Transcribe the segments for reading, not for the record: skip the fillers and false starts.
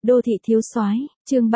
Đô thị thiếu soái, chương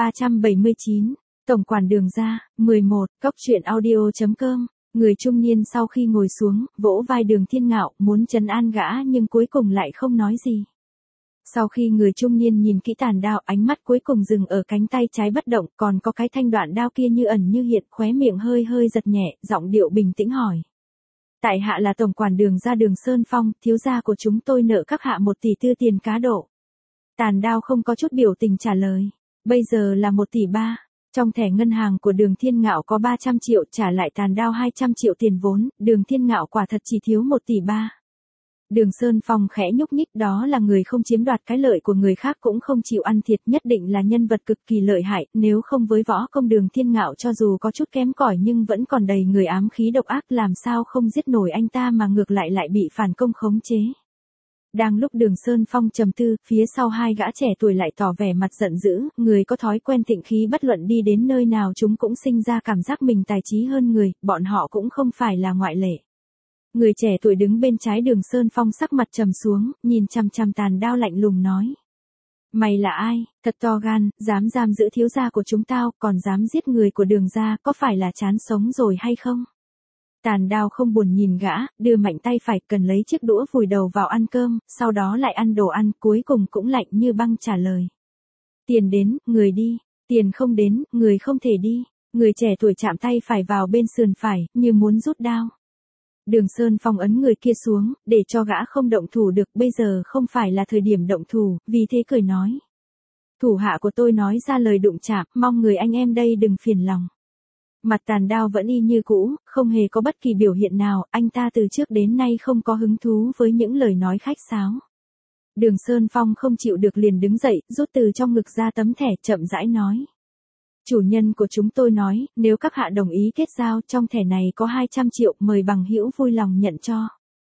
379, Tổng quản Đường Gia, 11, Cốc truyện audio.com. Người trung niên sau khi ngồi xuống, vỗ vai Đường Thiên Ngạo, muốn trấn an gã nhưng cuối cùng lại không nói gì. Sau khi người trung niên nhìn kỹ tàn đao, ánh mắt cuối cùng dừng ở cánh tay trái bất động, còn có cái thanh đoạn đao kia như ẩn như hiện, khóe miệng hơi hơi giật nhẹ, giọng điệu bình tĩnh hỏi. Tại hạ là tổng quản Đường Gia Đường Sơn Phong, thiếu gia của chúng tôi nợ các hạ 1 tỷ tư tiền cá độ. Tàn đao không có chút biểu tình trả lời. Bây giờ là 1 tỷ 3. Trong thẻ ngân hàng của Đường Thiên Ngạo có 300 triệu, trả lại tàn đao 200 triệu tiền vốn, Đường Thiên Ngạo quả thật chỉ thiếu 1 tỷ 3. Đường Sơn Phong khẽ nhúc nhích, đó là người không chiếm đoạt cái lợi của người khác cũng không chịu ăn thiệt, nhất định là nhân vật cực kỳ lợi hại, nếu không với võ công Đường Thiên Ngạo cho dù có chút kém cỏi nhưng vẫn còn đầy người ám khí độc ác, làm sao không giết nổi anh ta mà ngược lại bị phản công khống chế. Đang lúc Đường Sơn Phong trầm tư, phía sau hai gã trẻ tuổi lại tỏ vẻ mặt giận dữ, người có thói quen thịnh khí bất luận đi đến nơi nào chúng cũng sinh ra cảm giác mình tài trí hơn người, bọn họ cũng không phải là ngoại lệ. Người trẻ tuổi đứng bên trái Đường Sơn Phong sắc mặt trầm xuống, nhìn chằm chằm tàn đao lạnh lùng nói. Mày là ai, thật to gan, dám giam giữ thiếu gia của chúng tao, còn dám giết người của Đường gia, có phải là chán sống rồi hay không? Tàn đao không buồn nhìn gã, đưa mạnh tay phải cần lấy chiếc đũa vùi đầu vào ăn cơm, sau đó lại ăn đồ ăn, cuối cùng cũng lạnh như băng trả lời. Tiền đến, người đi, tiền không đến, người không thể đi. Người trẻ tuổi chạm tay phải vào bên sườn phải, như muốn rút đao. Đường Sơn Phong ấn người kia xuống, để cho gã không động thủ được, bây giờ không phải là thời điểm động thủ, vì thế cười nói. Thủ hạ của tôi nói ra lời đụng chạm, mong người anh em đây đừng phiền lòng. Mặt tàn đao vẫn y như cũ, không hề có bất kỳ biểu hiện nào, anh ta từ trước đến nay không có hứng thú với những lời nói khách sáo. Đường Sơn Phong không chịu được liền đứng dậy, rút từ trong ngực ra tấm thẻ, chậm rãi nói. Chủ nhân của chúng tôi nói, nếu các hạ đồng ý kết giao, trong thẻ này có 200 triệu, mời bằng hữu vui lòng nhận cho.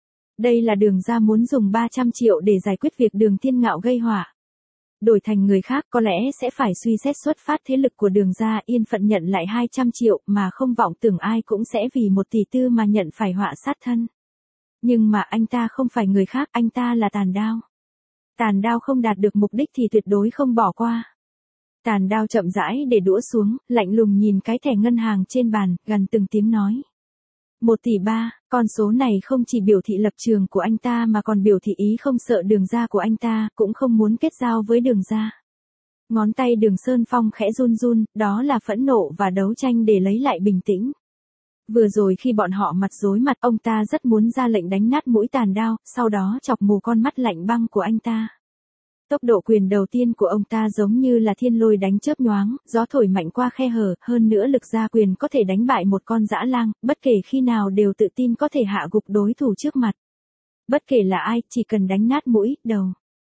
Đây là Đường gia muốn dùng 300 triệu để giải quyết việc Đường Thiên Ngạo gây họa. Đổi thành người khác có lẽ sẽ phải suy xét xuất phát thế lực của Đường gia, yên phận nhận lại 200 triệu mà không vọng tưởng ai cũng sẽ vì 1 tỷ tư mà nhận phải họa sát thân. Nhưng mà anh ta không phải người khác, anh ta là tàn đao. Tàn đao không đạt được mục đích thì tuyệt đối không bỏ qua. Tàn đao chậm rãi để đũa xuống, lạnh lùng nhìn cái thẻ ngân hàng trên bàn, gần từng tiếng nói. 1 tỷ 3, con số này không chỉ biểu thị lập trường của anh ta mà còn biểu thị ý không sợ Đường gia của anh ta, cũng không muốn kết giao với Đường gia. Ngón tay Đường Sơn Phong khẽ run run, đó là phẫn nộ và đấu tranh để lấy lại bình tĩnh. Vừa rồi khi bọn họ mặt đối mặt, ông ta rất muốn ra lệnh đánh nát mũi tàn đao, sau đó chọc mù con mắt lạnh băng của anh ta. Tốc độ quyền đầu tiên của ông ta giống như là thiên lôi đánh chớp nhoáng, gió thổi mạnh qua khe hở, hơn nữa lực ra quyền có thể đánh bại một con dã lang, bất kể khi nào đều tự tin có thể hạ gục đối thủ trước mặt. Bất kể là ai, chỉ cần đánh nát mũi, đầu.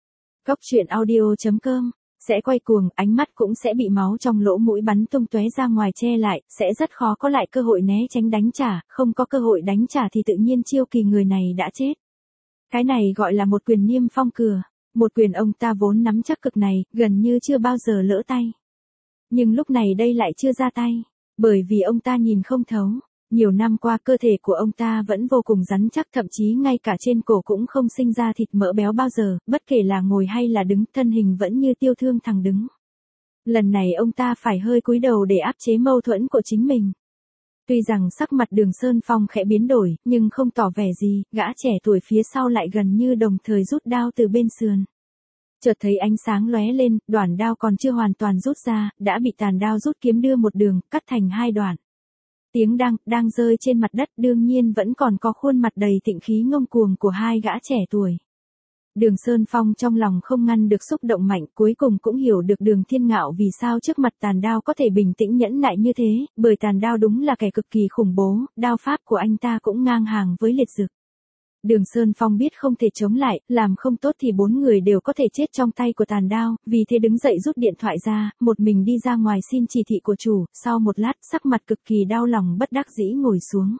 Cốc truyện audio.com sẽ quay cuồng, ánh mắt cũng sẽ bị máu trong lỗ mũi bắn tung tóe ra ngoài che lại, sẽ rất khó có lại cơ hội né tránh đánh trả, không có cơ hội đánh trả thì tự nhiên chiêu kỳ người này đã chết. Cái này gọi là một quyền niêm phong cửa. Một quyền ông ta vốn nắm chắc cực này, gần như chưa bao giờ lỡ tay. Nhưng lúc này đây lại chưa ra tay, bởi vì ông ta nhìn không thấu. Nhiều năm qua cơ thể của ông ta vẫn vô cùng rắn chắc, thậm chí ngay cả trên cổ cũng không sinh ra thịt mỡ béo bao giờ, bất kể là ngồi hay là đứng, thân hình vẫn như tiêu thương thẳng đứng. Lần này ông ta phải hơi cúi đầu để áp chế mâu thuẫn của chính mình. Tuy rằng sắc mặt Đường Sơn Phong khẽ biến đổi, nhưng không tỏ vẻ gì, gã trẻ tuổi phía sau lại gần như đồng thời rút đao từ bên sườn. Chợt thấy ánh sáng lóe lên, đoạn đao còn chưa hoàn toàn rút ra, đã bị tàn đao rút kiếm đưa một đường, cắt thành 2 đoạn. Tiếng đang rơi trên mặt đất, đương nhiên vẫn còn có khuôn mặt đầy thịnh khí ngông cuồng của hai gã trẻ tuổi. Đường Sơn Phong trong lòng không ngăn được xúc động mạnh, cuối cùng cũng hiểu được Đường Thiên Ngạo vì sao trước mặt tàn đao có thể bình tĩnh nhẫn nại như thế, bởi tàn đao đúng là kẻ cực kỳ khủng bố, đao pháp của anh ta cũng ngang hàng với liệt dực. Đường Sơn Phong biết không thể chống lại, làm không tốt thì 4 người đều có thể chết trong tay của tàn đao, vì thế đứng dậy rút điện thoại ra, một mình đi ra ngoài xin chỉ thị của chủ, sau một lát sắc mặt cực kỳ đau lòng bất đắc dĩ ngồi xuống.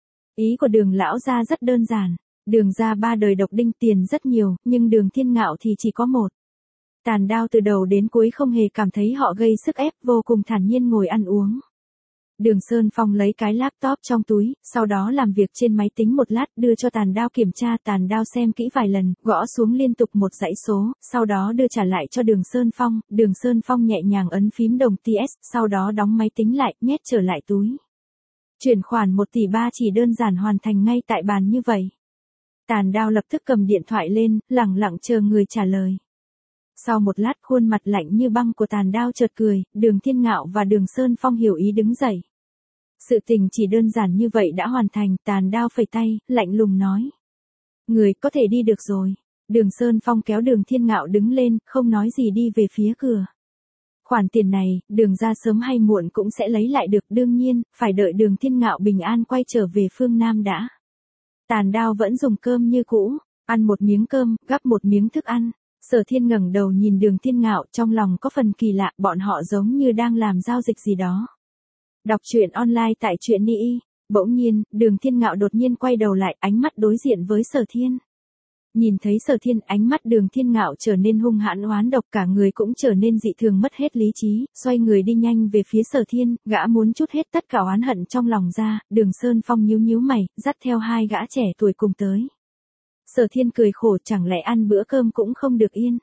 Ý của Đường lão gia rất đơn giản. Đường gia 3 đời độc đinh, tiền rất nhiều, nhưng Đường Thiên Ngạo thì chỉ có 1. Tàn đao từ đầu đến cuối không hề cảm thấy họ gây sức ép, vô cùng thản nhiên ngồi ăn uống. Đường Sơn Phong lấy cái laptop trong túi, sau đó làm việc trên máy tính một lát đưa cho Tàn Đao kiểm tra. Tàn Đao xem kỹ vài lần, gõ xuống liên tục một dãy số, sau đó đưa trả lại cho Đường Sơn Phong. Đường Sơn Phong nhẹ nhàng ấn phím đồng TS, sau đó đóng máy tính lại, nhét trở lại túi. Chuyển khoản 1 tỷ 3 chỉ đơn giản hoàn thành ngay tại bàn như vậy. Tàn Đao lập tức cầm điện thoại lên, lẳng lặng chờ người trả lời. Sau một lát khuôn mặt lạnh như băng của Tàn Đao chợt cười, Đường Thiên Ngạo và Đường Sơn Phong hiểu ý đứng dậy. Sự tình chỉ đơn giản như vậy đã hoàn thành. Tàn Đao phẩy tay, lạnh lùng nói. Người có thể đi được rồi. Đường Sơn Phong kéo Đường Thiên Ngạo đứng lên, không nói gì đi về phía cửa. Khoản tiền này, Đường ra sớm hay muộn cũng sẽ lấy lại được, đương nhiên, phải đợi Đường Thiên Ngạo bình an quay trở về phương Nam đã. Tàn Đao vẫn dùng cơm như cũ, ăn một miếng cơm, gắp một miếng thức ăn. Sở Thiên ngẩng đầu nhìn Đường Thiên Ngạo, trong lòng có phần kỳ lạ, bọn họ giống như đang làm giao dịch gì đó. Đọc truyện online tại truyện Ni. Bỗng nhiên, Đường Thiên Ngạo đột nhiên quay đầu lại, ánh mắt đối diện với Sở Thiên. Nhìn thấy Sở Thiên, ánh mắt Đường Thiên Ngạo trở nên hung hãn oán độc, cả người cũng trở nên dị thường mất hết lý trí, xoay người đi nhanh về phía Sở Thiên, gã muốn trút hết tất cả oán hận trong lòng ra. Đường Sơn Phong nhíu nhíu mày, dắt theo hai gã trẻ tuổi cùng tới. Sở Thiên cười khổ, chẳng lẽ ăn bữa cơm cũng không được yên.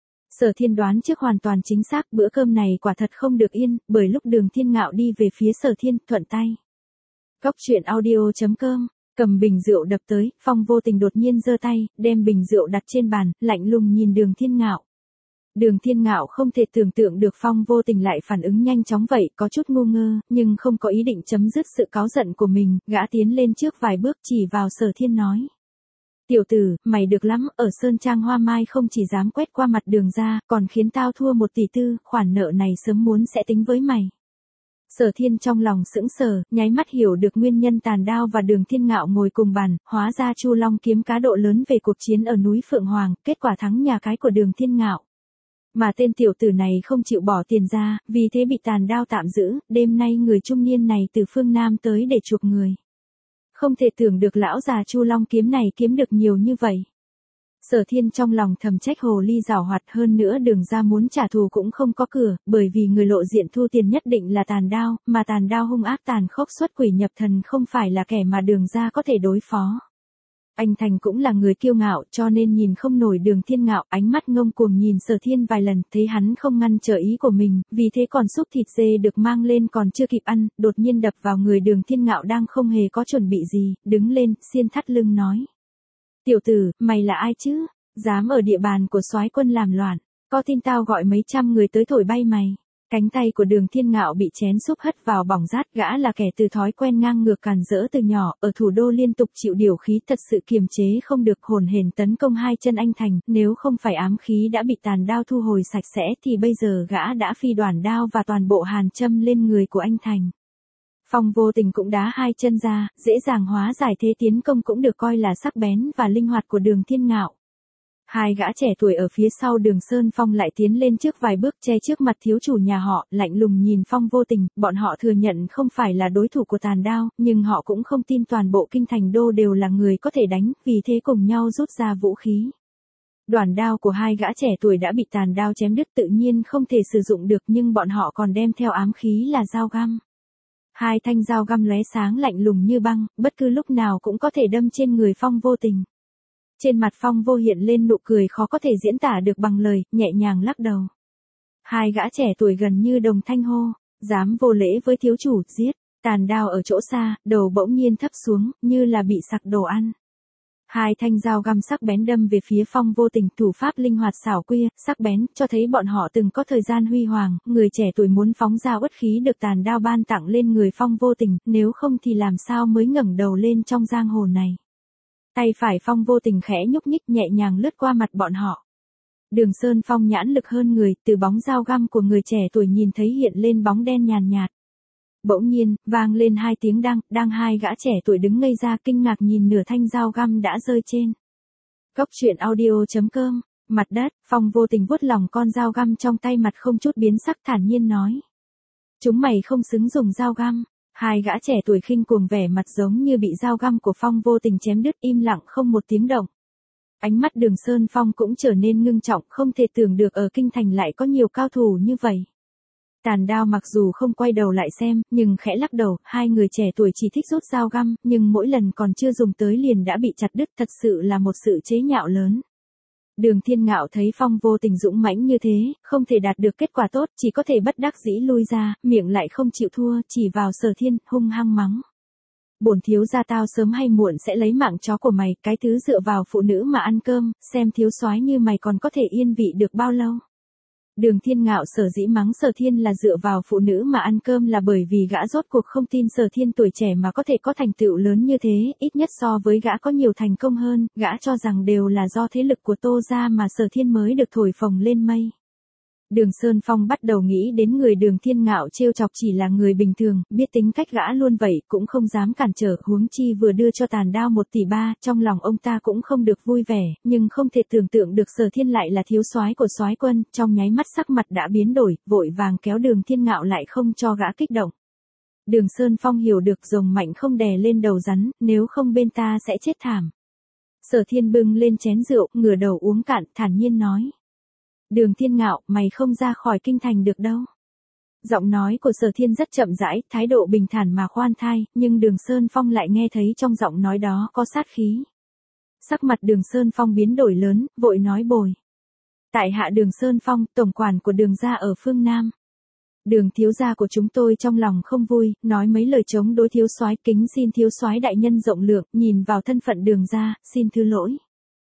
Sở Thiên đoán trước hoàn toàn chính xác, bữa cơm này quả thật không được yên, bởi lúc Đường Thiên Ngạo đi về phía Sở Thiên, thuận tay. Cốc truyện audio.com, cầm bình rượu đập tới, Phong vô tình đột nhiên giơ tay, đem bình rượu đặt trên bàn, lạnh lùng nhìn Đường Thiên Ngạo. Đường Thiên Ngạo không thể tưởng tượng được Phong vô tình lại phản ứng nhanh chóng vậy, có chút ngu ngơ, nhưng không có ý định chấm dứt sự cáu giận của mình, gã tiến lên trước vài bước chỉ vào Sở Thiên nói. Tiểu tử, mày được lắm, ở Sơn Trang Hoa Mai không chỉ dám quét qua mặt Đường ra, còn khiến tao thua 1 tỷ 4, khoản nợ này sớm muốn sẽ tính với mày. Sở Thiên trong lòng sững sờ, nháy mắt hiểu được nguyên nhân Tàn Đao và Đường Thiên Ngạo ngồi cùng bàn, hóa ra Chu Long kiếm cá độ lớn về cuộc chiến ở núi Phượng Hoàng, kết quả thắng nhà cái của Đường Thiên Ngạo. Mà tên tiểu tử này không chịu bỏ tiền ra, vì thế bị Tàn Đao tạm giữ, đêm nay người trung niên này từ phương Nam tới để chuộc người. Không thể tưởng được lão già Chu Long kiếm này kiếm được nhiều như vậy. Sở Thiên trong lòng thầm trách hồ ly giảo hoạt, hơn nữa Đường ra muốn trả thù cũng không có cửa, bởi vì người lộ diện thu tiền nhất định là Tàn Đao, mà Tàn Đao hung ác tàn khốc xuất quỷ nhập thần không phải là kẻ mà Đường ra có thể đối phó. Anh Thành cũng là người kiêu ngạo, cho nên nhìn không nổi Đường Thiên Ngạo, ánh mắt ngông cuồng nhìn Sở Thiên vài lần, thấy hắn không ngăn trở ý của mình, vì thế còn súp thịt dê được mang lên còn chưa kịp ăn, đột nhiên đập vào người Đường Thiên Ngạo đang không hề có chuẩn bị gì, đứng lên, xiên thắt lưng nói. Tiểu tử, mày là ai chứ? Dám ở địa bàn của soái quân làm loạn, có tin tao gọi mấy trăm người tới thổi bay mày. Cánh tay của Đường Thiên Ngạo bị chén súp hất vào bỏng rát, gã là kẻ từ thói quen ngang ngược càn rỡ từ nhỏ, ở thủ đô liên tục chịu điều khí thật sự kiềm chế không được, hồn hển tấn công hai chân anh Thành, nếu không phải ám khí đã bị Tàn Đao thu hồi sạch sẽ thì bây giờ gã đã phi đoản đao và toàn bộ hàn châm lên người của anh Thành. Phong vô tình cũng đá hai chân ra, dễ dàng hóa giải thế tiến công cũng được coi là sắc bén và linh hoạt của Đường Thiên Ngạo. Hai gã trẻ tuổi ở phía sau Đường Sơn Phong lại tiến lên trước vài bước che trước mặt thiếu chủ nhà họ, lạnh lùng nhìn Phong vô tình, bọn họ thừa nhận không phải là đối thủ của Tàn Đao, nhưng họ cũng không tin toàn bộ kinh thành đô đều là người có thể đánh, vì thế cùng nhau rút ra vũ khí. Đoản đao của hai gã trẻ tuổi đã bị Tàn Đao chém đứt, tự nhiên không thể sử dụng được, nhưng bọn họ còn đem theo ám khí là dao găm. Hai thanh dao găm lóe sáng lạnh lùng như băng, bất cứ lúc nào cũng có thể đâm trên người Phong vô tình. Trên mặt Phong vô hiện lên nụ cười khó có thể diễn tả được bằng lời, nhẹ nhàng lắc đầu. Hai gã trẻ tuổi gần như đồng thanh hô, dám vô lễ với thiếu chủ, giết. Tàn Đao ở chỗ xa, đầu bỗng nhiên thấp xuống, như là bị sặc đồ ăn. Hai thanh dao găm sắc bén đâm về phía Phong vô tình, thủ pháp linh hoạt xảo quyệt, sắc bén, cho thấy bọn họ từng có thời gian huy hoàng, người trẻ tuổi muốn phóng ra uất khí được Tàn Đao ban tặng lên người Phong vô tình, nếu không thì làm sao mới ngẩng đầu lên trong giang hồ này. Tay phải Phong vô tình khẽ nhúc nhích nhẹ nhàng lướt qua mặt bọn họ. Đường Sơn Phong nhãn lực hơn người, từ bóng dao găm của người trẻ tuổi nhìn thấy hiện lên bóng đen nhàn nhạt. Bỗng nhiên, vang lên hai tiếng đang hai gã trẻ tuổi đứng ngây ra kinh ngạc nhìn nửa thanh dao găm đã rơi trên. Cốc truyện audio.com, mặt đất, Phong vô tình vuốt lòng con dao găm trong tay, mặt không chút biến sắc thản nhiên nói. Chúng mày không xứng dùng dao găm. Hai gã trẻ tuổi khinh cuồng vẻ mặt giống như bị dao găm của Phong vô tình chém đứt, im lặng không một tiếng động. Ánh mắt Đường Sơn Phong cũng trở nên ngưng trọng, không thể tưởng được ở kinh thành lại có nhiều cao thủ như vậy. Tàn Đao mặc dù không quay đầu lại xem, nhưng khẽ lắc đầu, hai người trẻ tuổi chỉ thích rút dao găm, nhưng mỗi lần còn chưa dùng tới liền đã bị chặt đứt, thật sự là một sự chế nhạo lớn. Đường Thiên Ngạo thấy Phong vô tình dũng mãnh như thế, không thể đạt được kết quả tốt, chỉ có thể bất đắc dĩ lui ra, miệng lại không chịu thua, chỉ vào Sở Thiên, hung hăng mắng. Bổn thiếu gia tao sớm hay muộn sẽ lấy mạng chó của mày, cái thứ dựa vào phụ nữ mà ăn cơm, xem thiếu soái như mày còn có thể yên vị được bao lâu. Đường Thiên Ngạo sở dĩ mắng Sở Thiên là dựa vào phụ nữ mà ăn cơm là bởi vì gã rốt cuộc không tin Sở Thiên tuổi trẻ mà có thể có thành tựu lớn như thế, ít nhất so với gã có nhiều thành công hơn, gã cho rằng đều là do thế lực của Tô gia mà Sở Thiên mới được thổi phồng lên mây. Đường Sơn Phong bắt đầu nghĩ đến người Đường Thiên Ngạo trêu chọc chỉ là người bình thường, biết tính cách gã luôn vậy, cũng không dám cản trở, huống chi vừa đưa cho Tàn Đao 1 tỷ 3, trong lòng ông ta cũng không được vui vẻ, nhưng không thể tưởng tượng được Sở Thiên lại là thiếu soái của soái quân, trong nháy mắt sắc mặt đã biến đổi, vội vàng kéo Đường Thiên Ngạo lại không cho gã kích động. Đường Sơn Phong hiểu được rồng mạnh không đè lên đầu rắn, nếu không bên ta sẽ chết thảm. Sở Thiên bưng lên chén rượu, ngửa đầu uống cạn, thản nhiên nói. Đường Thiên Ngạo, mày không ra khỏi kinh thành được đâu. Giọng nói của Sở Thiên rất chậm rãi, thái độ bình thản mà khoan thai, nhưng Đường Sơn Phong lại nghe thấy trong giọng nói đó có sát khí. Sắc mặt Đường Sơn Phong biến đổi lớn, vội nói bồi. Tại hạ Đường Sơn Phong, tổng quản của Đường gia ở phương Nam. Đường thiếu gia của chúng tôi trong lòng không vui, nói mấy lời chống đối thiếu soái, kính xin thiếu soái đại nhân rộng lượng, nhìn vào thân phận Đường gia, xin thứ lỗi.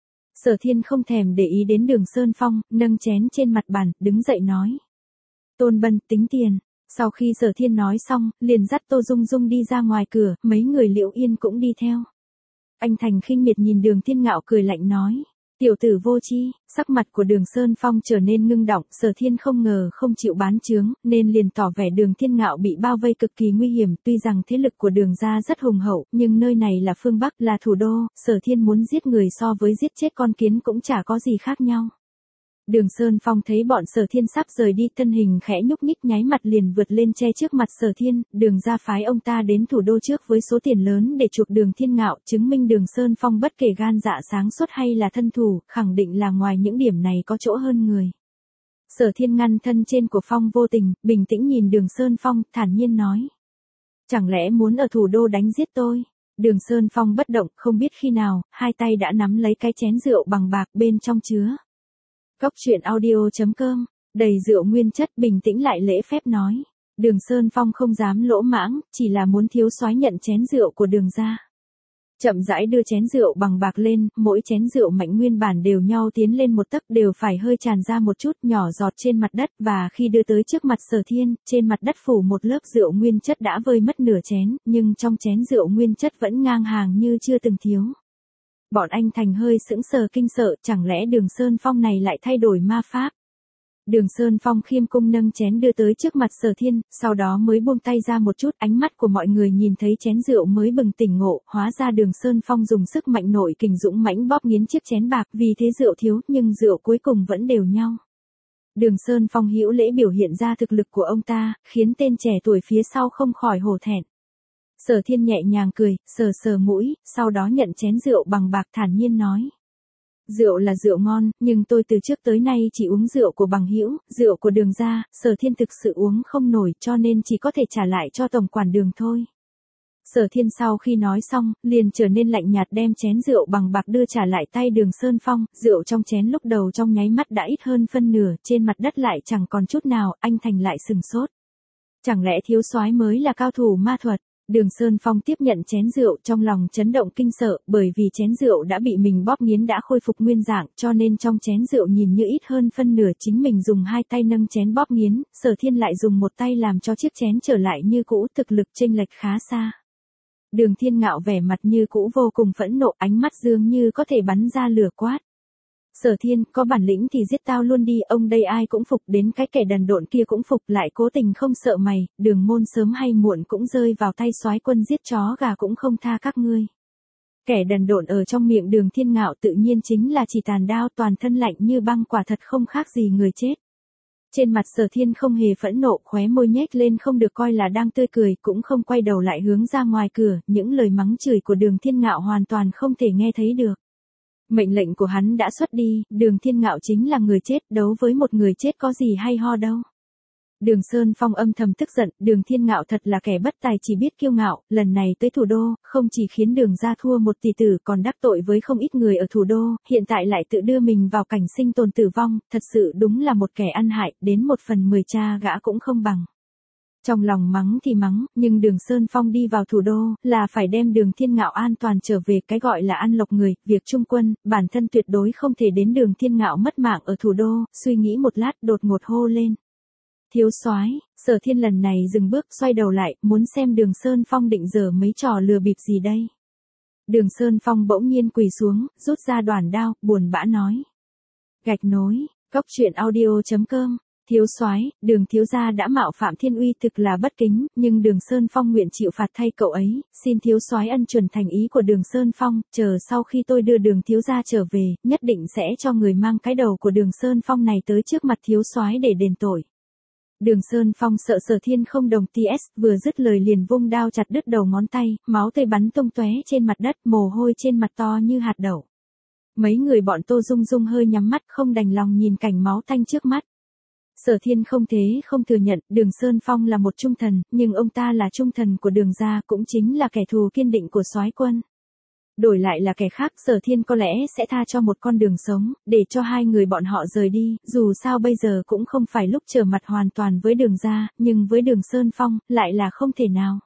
Sở Thiên không thèm để ý đến Đường Sơn Phong, nâng chén trên mặt bàn, đứng dậy nói. Tôn Bân, tính tiền. Sau khi Sở Thiên nói xong, liền dắt Tô Dung Dung đi ra ngoài cửa, mấy người Liễu Yên cũng đi theo. Anh Thành khinh miệt nhìn Đường Thiên Ngạo cười lạnh nói. Tiểu tử vô tri. Sắc mặt của Đường Sơn Phong trở nên ngưng động, Sở Thiên không ngờ không chịu bán chướng, nên liền tỏ vẻ Đường Thiên Ngạo bị bao vây cực kỳ nguy hiểm, tuy rằng thế lực của Đường gia rất hùng hậu, nhưng nơi này là phương Bắc, là thủ đô, Sở Thiên muốn giết người so với giết chết con kiến cũng chả có gì khác nhau. Đường Sơn Phong thấy bọn Sở Thiên sắp rời đi, thân hình khẽ nhúc nhích nháy mặt liền vượt lên che trước mặt Sở Thiên, Đường gia phái ông ta đến thủ đô trước với số tiền lớn để chuộc Đường Thiên Ngạo, chứng minh Đường Sơn Phong bất kể gan dạ sáng suốt hay là thân thủ, khẳng định là ngoài những điểm này có chỗ hơn người. Sở Thiên ngăn thân trên của Phong vô tình, bình tĩnh nhìn Đường Sơn Phong, thản nhiên nói. Chẳng lẽ muốn ở thủ đô đánh giết tôi? Đường Sơn Phong bất động, không biết khi nào, hai tay đã nắm lấy cái chén rượu bằng bạc bên trong chứa. Cốc truyện audio.com, đầy rượu nguyên chất, bình tĩnh lại lễ phép nói. Đường Sơn Phong không dám lỗ mãng, chỉ là muốn thiếu soái nhận chén rượu của Đường gia. Chậm rãi đưa chén rượu bằng bạc lên, mỗi chén rượu mạnh nguyên bản đều nhau tiến lên một tấc, đều phải hơi tràn ra một chút, nhỏ giọt trên mặt đất, và khi đưa tới trước mặt Sở Thiên, trên mặt đất phủ một lớp rượu nguyên chất đã vơi mất nửa chén, nhưng trong chén rượu nguyên chất vẫn ngang hàng như chưa từng thiếu. Bọn anh Thành hơi sững sờ kinh sợ, chẳng lẽ Đường Sơn Phong này lại thay đổi ma pháp? Đường Sơn Phong khiêm cung nâng chén đưa tới trước mặt Sở Thiên, sau đó mới buông tay ra một chút, ánh mắt của mọi người nhìn thấy chén rượu mới bừng tỉnh ngộ, hóa ra Đường Sơn Phong dùng sức mạnh nội kình dũng mãnh bóp nghiến chiếc chén bạc, vì thế rượu thiếu, nhưng rượu cuối cùng vẫn đều nhau. Đường Sơn Phong hữu lễ biểu hiện ra thực lực của ông ta, khiến tên trẻ tuổi phía sau không khỏi hổ thẹn. Sở Thiên nhẹ nhàng cười, sờ sờ mũi, sau đó nhận chén rượu bằng bạc thản nhiên nói. Rượu là rượu ngon, nhưng tôi từ trước tới nay chỉ uống rượu của bằng hữu, rượu của Đường gia, Sở Thiên thực sự uống không nổi cho nên chỉ có thể trả lại cho tổng quản Đường thôi. Sở Thiên sau khi nói xong, liền trở nên lạnh nhạt đem chén rượu bằng bạc đưa trả lại tay Đường Sơn Phong, rượu trong chén lúc đầu trong nháy mắt đã ít hơn phân nửa, trên mặt đất lại chẳng còn chút nào, anh Thành lại sừng sốt. Chẳng lẽ thiếu soái mới là cao thủ ma thuật? Đường Sơn Phong tiếp nhận chén rượu trong lòng chấn động kinh sợ, bởi vì chén rượu đã bị mình bóp nghiến đã khôi phục nguyên dạng, cho nên trong chén rượu nhìn như ít hơn phân nửa, chính mình dùng hai tay nâng chén bóp nghiến, Sở Thiên lại dùng một tay làm cho chiếc chén trở lại như cũ, thực lực chênh lệch khá xa. Đường Thiên Ngạo vẻ mặt như cũ vô cùng phẫn nộ, ánh mắt dường như có thể bắn ra lửa quát. Sở Thiên, có bản lĩnh thì giết tao luôn đi, ông đây ai cũng phục, đến cái kẻ đần độn kia cũng phục, lại cố tình không sợ mày, Đường môn sớm hay muộn cũng rơi vào tay soái quân, giết chó gà cũng không tha các ngươi. Kẻ đần độn ở trong miệng Đường Thiên Ngạo tự nhiên chính là chỉ Tàn Đao, toàn thân lạnh như băng, quả thật không khác gì người chết. Trên mặt Sở Thiên không hề phẫn nộ, khóe môi nhếch lên không được coi là đang tươi cười, cũng không quay đầu lại hướng ra ngoài cửa, những lời mắng chửi của Đường Thiên Ngạo hoàn toàn không thể nghe thấy được. Mệnh lệnh của hắn đã xuất đi, Đường Thiên Ngạo chính là người chết, đấu với một người chết có gì hay ho đâu. Đường Sơn Phong âm thầm tức giận, Đường Thiên Ngạo thật là kẻ bất tài chỉ biết kiêu ngạo, lần này tới thủ đô, không chỉ khiến Đường gia thua một tỷ tử còn đắc tội với không ít người ở thủ đô, hiện tại lại tự đưa mình vào cảnh sinh tồn tử vong, thật sự đúng là một kẻ ăn hại, đến 1/10 cha gã cũng không bằng. Trong lòng mắng thì mắng, nhưng Đường Sơn Phong đi vào thủ đô, là phải đem Đường Thiên Ngạo an toàn trở về, cái gọi là ăn lộc người, việc trung quân, bản thân tuyệt đối không thể đến Đường Thiên Ngạo mất mạng ở thủ đô, suy nghĩ một lát đột ngột hô lên. Thiếu soái, Sở Thiên lần này dừng bước xoay đầu lại, muốn xem Đường Sơn Phong định giở mấy trò lừa bịp gì đây. Đường Sơn Phong bỗng nhiên quỳ xuống, rút ra đoản đao, buồn bã nói. Gạch nối, cốc truyện audio.com. Thiếu soái, Đường thiếu gia đã mạo phạm thiên uy thực là bất kính, nhưng Đường Sơn Phong nguyện chịu phạt thay cậu ấy, xin thiếu soái ân chuẩn thành ý của Đường Sơn Phong, chờ sau khi tôi đưa Đường thiếu gia trở về, nhất định sẽ cho người mang cái đầu của Đường Sơn Phong này tới trước mặt thiếu soái để đền tội. Đường Sơn Phong sợ Sở Thiên không đồng TS, vừa dứt lời liền vung đao chặt đứt đầu ngón tay, máu tươi bắn tung tóe trên mặt đất, mồ hôi trên mặt to như hạt đậu. Mấy người bọn Tô Dung Dung hơi nhắm mắt không đành lòng nhìn cảnh máu tanh trước mắt. Sở Thiên không thế không thừa nhận, Đường Sơn Phong là một trung thần, nhưng ông ta là trung thần của Đường gia, cũng chính là kẻ thù kiên định của soái quân. Đổi lại là kẻ khác, Sở Thiên có lẽ sẽ tha cho một con đường sống, để cho hai người bọn họ rời đi, dù sao bây giờ cũng không phải lúc trở mặt hoàn toàn với Đường gia, nhưng với Đường Sơn Phong, lại là không thể nào.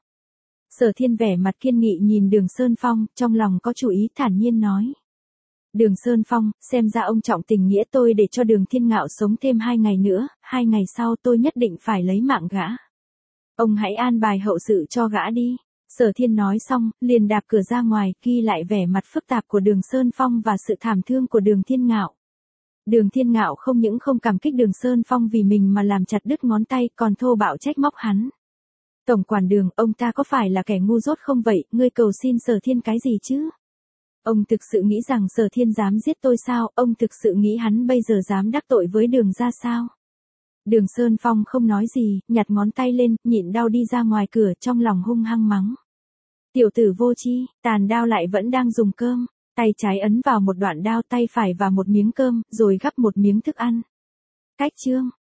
Sở Thiên vẻ mặt kiên nghị nhìn Đường Sơn Phong, trong lòng có chủ ý thản nhiên nói. Đường Sơn Phong, xem ra ông trọng tình nghĩa tôi để cho Đường Thiên Ngạo sống thêm 2 ngày nữa, 2 ngày sau tôi nhất định phải lấy mạng gã. Ông hãy an bài hậu sự cho gã đi. Sở Thiên nói xong, liền đạp cửa ra ngoài, ghi lại vẻ mặt phức tạp của Đường Sơn Phong và sự thảm thương của Đường Thiên Ngạo. Đường Thiên Ngạo không những không cảm kích Đường Sơn Phong vì mình mà làm chặt đứt ngón tay, còn thô bạo trách móc hắn. Tổng quản Đường, ông ta có phải là kẻ ngu dốt không vậy, ngươi cầu xin Sở Thiên cái gì chứ? Ông thực sự nghĩ rằng Sở Thiên dám giết tôi sao, ông thực sự nghĩ hắn bây giờ dám đắc tội với Đường ra sao? Đường Sơn Phong không nói gì, nhặt ngón tay lên, nhịn đau đi ra ngoài cửa, trong lòng hung hăng mắng. Tiểu tử vô tri, tàn đao lại vẫn đang dùng cơm, tay trái ấn vào một đoạn đao, tay phải vào một miếng cơm, rồi gắp một miếng thức ăn. Cách chương.